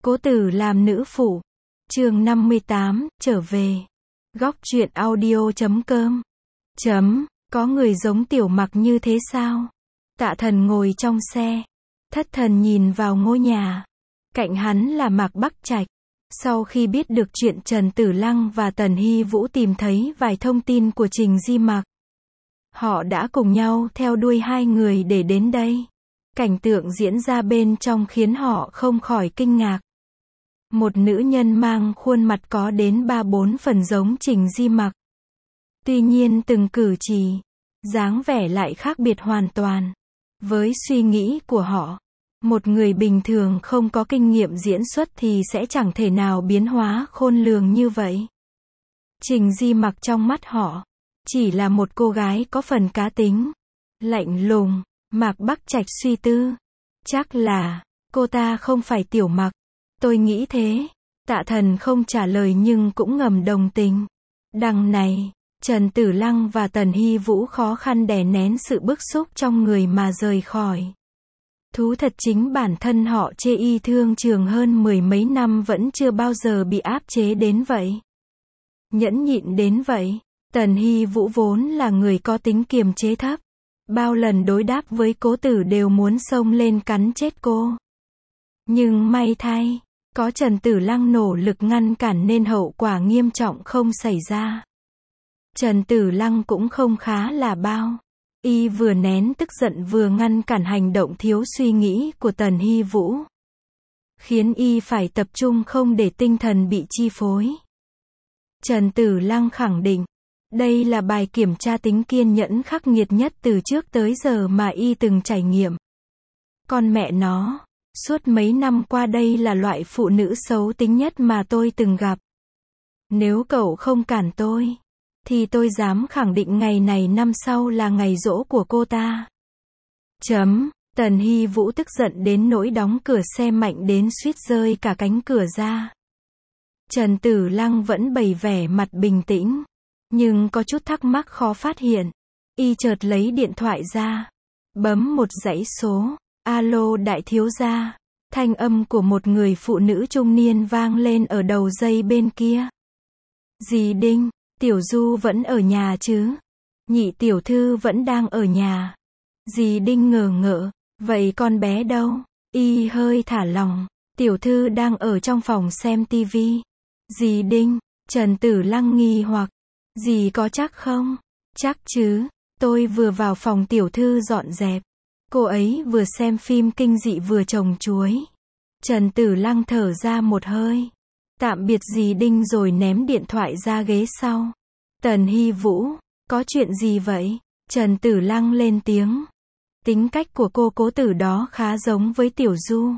Cố Tử làm nữ phụ. Chương 58, trở về. Góc truyện audio.com. Có người giống Tiểu Mặc như thế sao? Tạ Thần ngồi trong xe, thất thần nhìn vào ngôi nhà. Cạnh hắn là Mạc Bắc Trạch. Sau khi biết được chuyện Trần Tử Lăng và Tần Hy Vũ tìm thấy vài thông tin của Trình Di Mặc, họ đã cùng nhau theo đuôi hai người để đến đây. Cảnh tượng diễn ra bên trong khiến họ không khỏi kinh ngạc. Một nữ nhân mang khuôn mặt có đến 3-4 phần giống Trình Di Mặc. Tuy nhiên từng cử chỉ, dáng vẻ lại khác biệt hoàn toàn với suy nghĩ của họ. Một người bình thường không có kinh nghiệm diễn xuất thì sẽ chẳng thể nào biến hóa khôn lường như vậy. Trình Di Mặc trong mắt họ chỉ là một cô gái có phần cá tính, lạnh lùng. Mạc Bắc Trạch suy tư, chắc là cô ta không phải Tiểu Mặc. Tôi nghĩ thế. Tạ Thần không trả lời nhưng cũng ngầm đồng tình. Đằng này, Trần Tử Lăng và Tần Hy Vũ khó khăn đè nén sự bức xúc trong người mà rời khỏi. Thú thật chính bản thân họ chê y thương trường hơn 10 mấy năm vẫn chưa bao giờ bị áp chế đến vậy. Nhẫn nhịn đến vậy. Tần Hy Vũ vốn là người có tính kiềm chế thấp. Bao lần đối đáp với Cố Tử đều muốn xông lên cắn chết cô. Nhưng may thay, có Trần Tử Lăng nỗ lực ngăn cản nên hậu quả nghiêm trọng không xảy ra. Trần Tử Lăng cũng không khá là bao. Y vừa nén tức giận vừa ngăn cản hành động thiếu suy nghĩ của Tần Hy Vũ, khiến y phải tập trung không để tinh thần bị chi phối. Trần Tử Lăng khẳng định, đây là bài kiểm tra tính kiên nhẫn khắc nghiệt nhất từ trước tới giờ mà y từng trải nghiệm. Con mẹ nó, suốt mấy năm qua đây là loại phụ nữ xấu tính nhất mà tôi từng gặp. Nếu cậu không cản tôi, thì tôi dám khẳng định ngày này năm sau là ngày giỗ của cô ta. Tần Hy Vũ tức giận đến nỗi đóng cửa xe mạnh đến suýt rơi cả cánh cửa ra. Trần Tử Lăng vẫn bày vẻ mặt bình tĩnh, nhưng có chút thắc mắc khó phát hiện. Y chợt lấy điện thoại ra, bấm một dãy số. Alo đại thiếu gia. Thanh âm của một người phụ nữ trung niên vang lên ở đầu dây bên kia. Dì Đinh, Tiểu Du vẫn ở nhà chứ? Nhị tiểu thư vẫn đang ở nhà. Dì Đinh ngờ ngợ, vậy con bé đâu? Y hơi thả lỏng, tiểu thư đang ở trong phòng xem tivi. Dì Đinh, Trần Tử Lăng nghi hoặc, dì có chắc không? Chắc chứ, tôi vừa vào phòng tiểu thư dọn dẹp. Cô ấy vừa xem phim kinh dị vừa trồng chuối. Trần Tử Lăng thở ra một hơi. Tạm biệt dì Đinh rồi ném điện thoại ra ghế sau. Tần Hy Vũ, có chuyện gì vậy? Trần Tử Lăng lên tiếng. Tính cách của cô Cố Tử đó khá giống với Tiểu Du.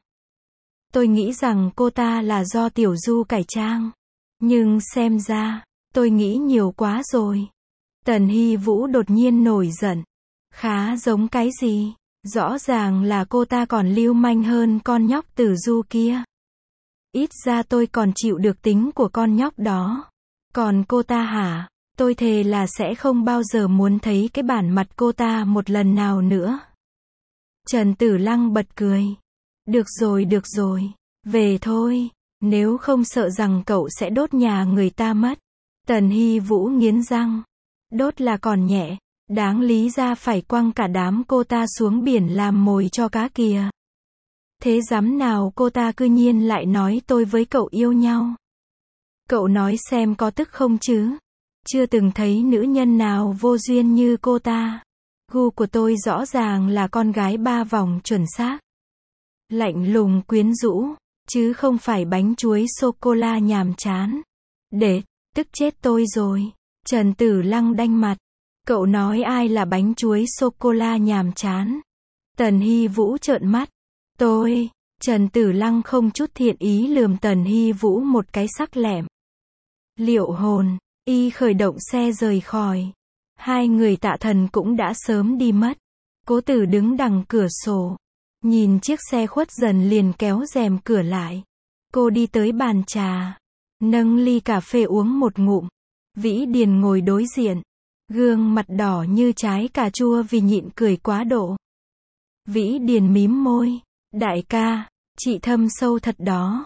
Tôi nghĩ rằng cô ta là do Tiểu Du cải trang. Nhưng xem ra, tôi nghĩ nhiều quá rồi. Tần Hy Vũ đột nhiên nổi giận. Khá giống cái gì? Rõ ràng là cô ta còn lưu manh hơn con nhóc Tử Du kia. Ít ra tôi còn chịu được tính của con nhóc đó. Còn cô ta hả? Tôi thề là sẽ không bao giờ muốn thấy cái bản mặt cô ta một lần nào nữa. Trần Tử Lăng bật cười. Được rồi, về thôi. Nếu không sợ rằng cậu sẽ đốt nhà người ta mất. Tần Hy Vũ nghiến răng. Đốt là còn nhẹ. Đáng lý ra phải quăng cả đám cô ta xuống biển làm mồi cho cá kìa. Thế dám nào cô ta cư nhiên lại nói tôi với cậu yêu nhau. Cậu nói xem có tức không chứ? Chưa từng thấy nữ nhân nào vô duyên như cô ta. Gu của tôi rõ ràng là con gái 3 vòng chuẩn xác. Lạnh lùng quyến rũ, chứ không phải bánh chuối sô-cô-la nhàm chán. Để, tức chết tôi rồi. Trần Tử Lăng đanh mặt. Cậu nói ai là bánh chuối sô-cô-la nhàm chán? Tần Hy Vũ trợn mắt. Tôi. Trần Tử Lăng không chút thiện ý lườm Tần Hy Vũ một cái sắc lẹm. Liệu hồn. Y khởi động xe rời khỏi. Hai người Tạ Thần cũng đã sớm đi mất. Cố Tử đứng đằng cửa sổ, nhìn chiếc xe khuất dần liền kéo rèm cửa lại. Cô đi tới bàn trà, nâng ly cà phê uống một ngụm. Vĩ Điền ngồi đối diện, gương mặt đỏ như trái cà chua vì nhịn cười quá độ. Vĩ Điền mím môi. Đại ca, chị thâm sâu thật đó.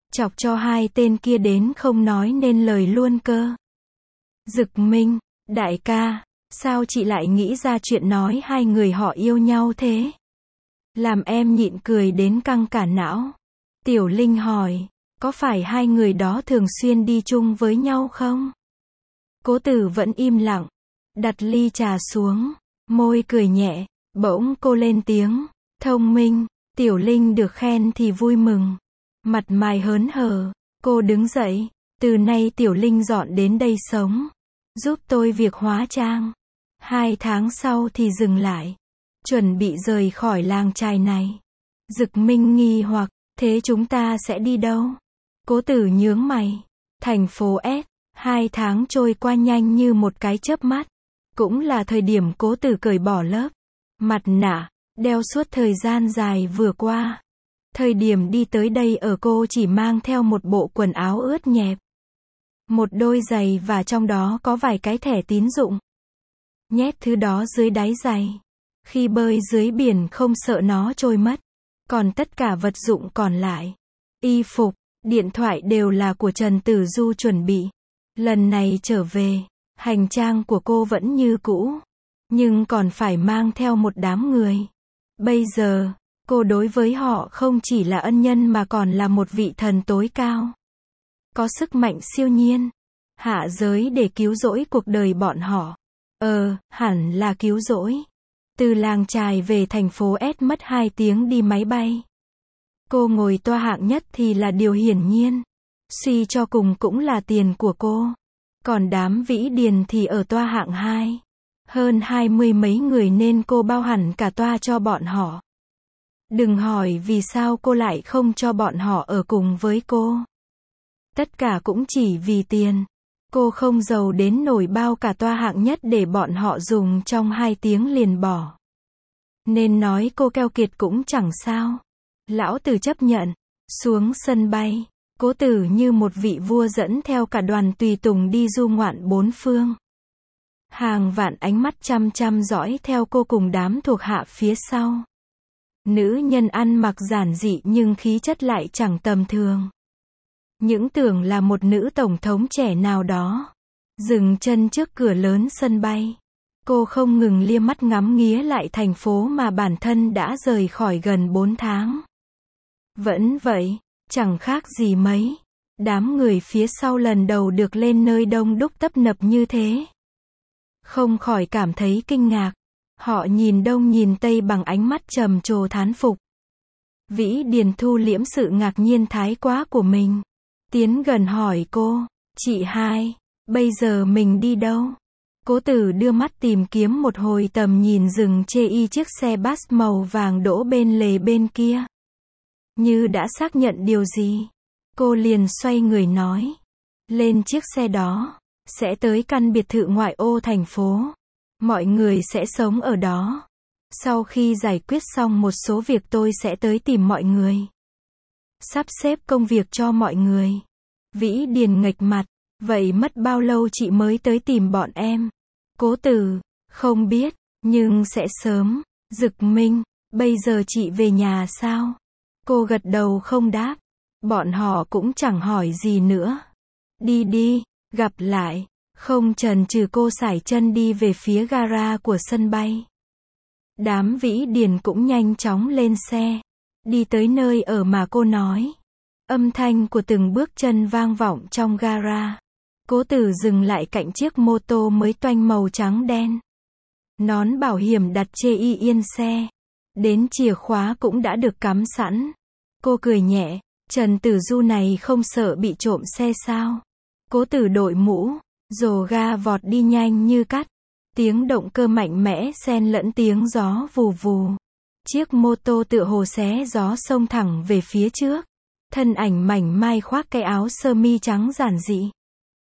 chọc cho hai tên kia đến không nói nên lời luôn cơ. Dực Minh, đại ca, sao chị lại nghĩ ra chuyện nói hai người họ yêu nhau thế? Làm em nhịn cười đến căng cả não. Tiểu Linh hỏi, có phải hai người đó thường xuyên đi chung với nhau không? Cố Tử vẫn im lặng, đặt ly trà xuống, môi cười nhẹ, bỗng cô lên tiếng, thông minh. Tiểu Linh được khen thì vui mừng, mặt mày hớn hở, cô đứng dậy, từ nay Tiểu Linh dọn đến đây sống, giúp tôi việc hóa trang. 2 tháng sau thì dừng lại, chuẩn bị rời khỏi làng chài này. Dực Minh nghi hoặc, thế chúng ta sẽ đi đâu? Cố Tử nhướng mày, thành phố S. 2 tháng trôi qua nhanh như một cái chớp mắt, cũng là thời điểm Cố Tử cởi bỏ lớp mặt nạ đeo suốt thời gian dài vừa qua. Thời điểm đi tới đây ở cô chỉ mang theo một bộ quần áo ướt nhẹp, một đôi giày và trong đó có vài cái thẻ tín dụng. Nhét thứ đó dưới đáy giày. Khi bơi dưới biển không sợ nó trôi mất. Còn tất cả vật dụng còn lại, y phục, điện thoại đều là của Trần Tử Du chuẩn bị. Lần này trở về, hành trang của cô vẫn như cũ, nhưng còn phải mang theo một đám người. Bây giờ, cô đối với họ không chỉ là ân nhân mà còn là một vị thần tối cao, có sức mạnh siêu nhiên, hạ giới để cứu rỗi cuộc đời bọn họ. Hẳn là cứu rỗi. Từ làng chài về thành phố S mất 2 tiếng đi máy bay. Cô ngồi toa hạng nhất thì là điều hiển nhiên. Suy cho cùng cũng là tiền của cô. Còn đám Vĩ Điền thì ở toa hạng 2. Hơn 20 mấy người nên cô bao hẳn cả toa cho bọn họ. Đừng hỏi vì sao cô lại không cho bọn họ ở cùng với cô. Tất cả cũng chỉ vì tiền. Cô không giàu đến nổi bao cả toa hạng nhất để bọn họ dùng trong 2 tiếng liền bỏ. Nên nói cô keo kiệt cũng chẳng sao. Lão Tử chấp nhận. Xuống sân bay, Cố Tử như một vị vua dẫn theo cả đoàn tùy tùng đi du ngoạn bốn phương. Hàng vạn ánh mắt chăm chăm dõi theo cô cùng đám thuộc hạ phía sau. Nữ nhân ăn mặc giản dị nhưng khí chất lại chẳng tầm thường. Những tưởng là một nữ tổng thống trẻ nào đó. Dừng chân trước cửa lớn sân bay. Cô không ngừng lia mắt ngắm nghía lại thành phố mà bản thân đã rời khỏi gần 4 tháng. Vẫn vậy, chẳng khác gì mấy. Đám người phía sau lần đầu được lên nơi đông đúc tấp nập như thế. Không khỏi cảm thấy kinh ngạc. Họ nhìn đông nhìn tây bằng ánh mắt trầm trồ thán phục. Vĩ Điền thu liễm sự ngạc nhiên thái quá của mình. Tiến gần hỏi cô, chị hai, bây giờ mình đi đâu? Cố Tử đưa mắt tìm kiếm một hồi tầm nhìn dừng chê y chiếc xe bus màu vàng đỗ bên lề bên kia. Như đã xác nhận điều gì, cô liền xoay người nói. Lên chiếc xe đó, sẽ tới căn biệt thự ngoại ô thành phố. Mọi người sẽ sống ở đó. Sau khi giải quyết xong một số việc tôi sẽ tới tìm mọi người. Sắp xếp công việc cho mọi người. Vĩ Điền nghệch mặt, vậy mất bao lâu chị mới tới tìm bọn em? Cố Tử, không biết, nhưng sẽ sớm. Dực Minh, bây giờ chị về nhà sao? Cô gật đầu không đáp. Bọn họ cũng chẳng hỏi gì nữa. Đi đi, gặp lại. Không chần chừ cô sải chân đi về phía gara của sân bay. Đám Vĩ Điền cũng nhanh chóng lên xe. Đi tới nơi ở mà cô nói. Âm thanh của từng bước chân vang vọng trong gara. Cố Tử dừng lại cạnh chiếc mô tô mới toanh màu trắng đen. Nón bảo hiểm đặt chê y yên xe. Đến chìa khóa cũng đã được cắm sẵn. Cô cười nhẹ, Trần Tử Du này không sợ bị trộm xe sao? Cố Tử đội mũ, rồ ga vọt đi nhanh như cắt. Tiếng động cơ mạnh mẽ xen lẫn tiếng gió vù vù. Chiếc mô tô tựa hồ xé gió xông thẳng về phía trước. Thân ảnh mảnh mai khoác cái áo sơ mi trắng giản dị.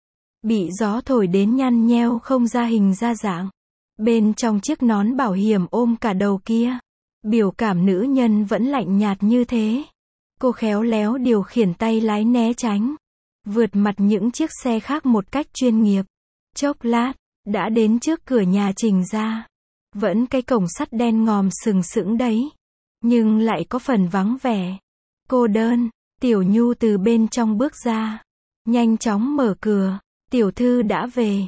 Bị gió thổi đến nhăn nheo không ra hình ra dạng. Bên trong chiếc nón bảo hiểm ôm cả đầu kia. Biểu cảm nữ nhân vẫn lạnh nhạt như thế. Cô khéo léo điều khiển tay lái né tránh. Vượt mặt những chiếc xe khác một cách chuyên nghiệp. Chốc lát, đã đến trước cửa nhà Trình gia. Vẫn cái cổng sắt đen ngòm sừng sững đấy. Nhưng lại có phần vắng vẻ. Cô đơn. Tiểu Nhu từ bên trong bước ra. Nhanh chóng mở cửa. Tiểu thư đã về.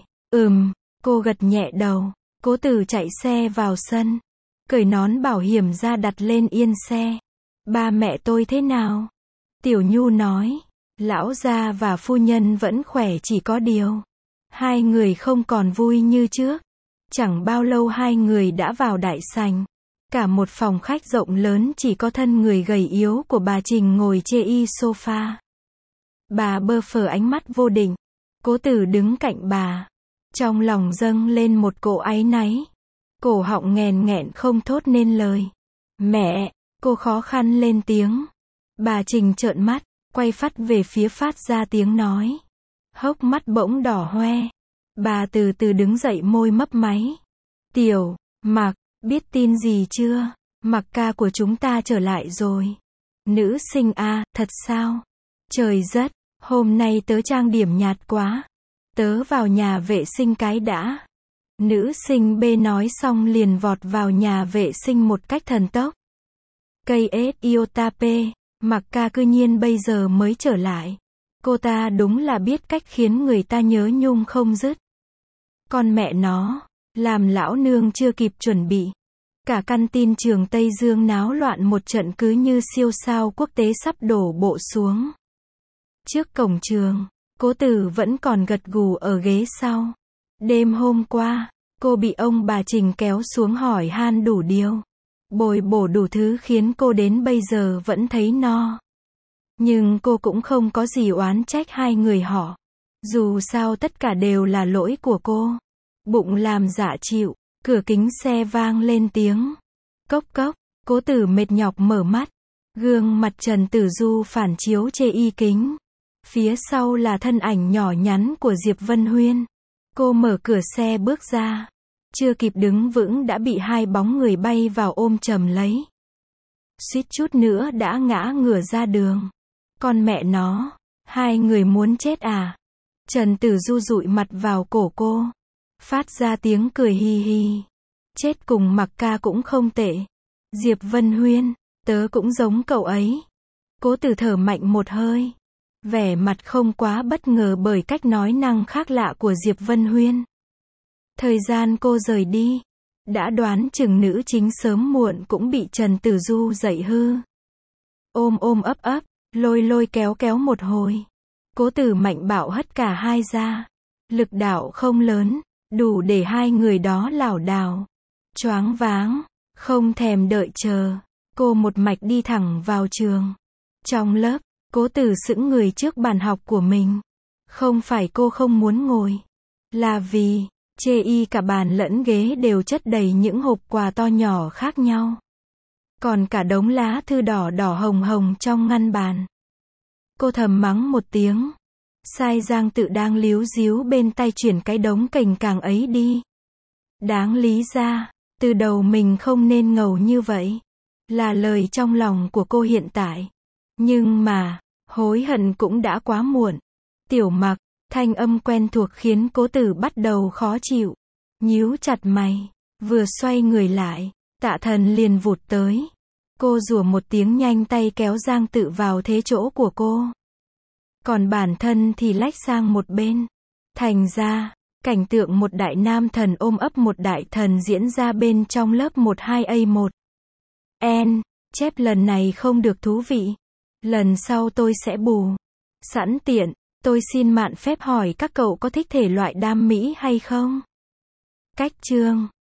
Cô gật nhẹ đầu. Cố Tử chạy xe vào sân. Cởi nón bảo hiểm ra đặt lên yên xe. Ba mẹ tôi thế nào? Tiểu Nhu nói. Lão gia và phu nhân vẫn khỏe, chỉ có điều. Hai người không còn vui như trước. Chẳng bao lâu hai người đã vào đại sảnh. Cả một phòng khách rộng lớn chỉ có thân người gầy yếu của bà Trình ngồi chê y sofa. Bà bơ phờ ánh mắt vô định. Cố Tử đứng cạnh bà. Trong lòng dâng lên một cỗ áy náy. Cổ họng nghèn nghẹn không thốt nên lời. Mẹ, cô khó khăn lên tiếng. Bà Trình trợn mắt, quay phắt về phía phát ra tiếng nói. Hốc mắt bỗng đỏ hoe. Bà từ từ đứng dậy, môi mấp máy. Tiểu Mặc, biết tin gì chưa? Mặc ca của chúng ta trở lại rồi. Nữ sinh A, thật sao? Trời đất, hôm nay tớ trang điểm nhạt quá. Tớ vào nhà vệ sinh cái đã. Nữ sinh B nói xong liền vọt vào nhà vệ sinh một cách thần tốc. Cây ết iota p, Mặc ca cư nhiên bây giờ mới trở lại. Cô ta đúng là biết cách khiến người ta nhớ nhung không dứt. Con mẹ nó, làm lão nương chưa kịp chuẩn bị. Cả căn tin trường Tây Dương náo loạn một trận, cứ như siêu sao quốc tế sắp đổ bộ xuống. Trước cổng trường, Cố Tử vẫn còn gật gù ở ghế sau. Đêm hôm qua, cô bị ông bà Trình kéo xuống hỏi han đủ điều. Bồi bổ đủ thứ khiến cô đến bây giờ vẫn thấy no. Nhưng cô cũng không có gì oán trách hai người họ. Dù sao tất cả đều là lỗi của cô. Bụng làm dạ chịu, cửa kính xe vang lên tiếng. Cốc cốc, Cố Tử mệt nhọc mở mắt. Gương mặt Trần Tử Du phản chiếu chê y kính. Phía sau là thân ảnh nhỏ nhắn của Diệp Vân Huyên. Cô mở cửa xe bước ra. Chưa kịp đứng vững đã bị hai bóng người bay vào ôm chầm lấy. Suýt chút nữa đã ngã ngửa ra đường. Con mẹ nó, hai người muốn chết à? Trần Tử Du dụi mặt vào cổ cô. Phát ra tiếng cười hi hi. Chết cùng Mặc ca cũng không tệ. Diệp Vân Huyên, tớ cũng giống cậu ấy. Cố Tử thở mạnh một hơi. Vẻ mặt không quá bất ngờ bởi cách nói năng khác lạ của Diệp Vân Huyên. Thời gian cô rời đi, đã đoán chừng nữ chính sớm muộn cũng bị Trần Tử Du dạy hư. Ôm ôm ấp ấp, lôi lôi kéo kéo một hồi. Cố Tử mạnh bạo hất cả hai ra. Lực đạo không lớn, đủ để hai người đó lảo đảo. Choáng váng, không thèm đợi chờ. Cô một mạch đi thẳng vào trường. Trong lớp, Cố Tử sững người trước bàn học của mình. Không phải cô không muốn ngồi. Là vì, chê y cả bàn lẫn ghế đều chất đầy những hộp quà to nhỏ khác nhau. Còn cả đống lá thư đỏ đỏ hồng hồng trong ngăn bàn. Cô thầm mắng một tiếng. Sai Giang Tự đang líu díu bên tay chuyển cái đống cành càng ấy đi. Đáng lý ra, từ đầu mình không nên ngầu như vậy. Là lời trong lòng của cô hiện tại. Nhưng mà, hối hận cũng đã quá muộn. Tiểu Mặc, thanh âm quen thuộc khiến Cố Tử bắt đầu khó chịu. Nhíu chặt mày, vừa xoay người lại, Tạ Thần liền vụt tới. Cô rủa một tiếng nhanh tay kéo Giang Tự vào thế chỗ của cô. Còn bản thân thì lách sang một bên. Thành ra, cảnh tượng một đại nam thần ôm ấp một đại thần diễn ra bên trong lớp 12A1. Chép lần này không được thú vị. Lần sau tôi sẽ bù. Sẵn tiện, tôi xin mạn phép hỏi các cậu có thích thể loại đam mỹ hay không? Cách chương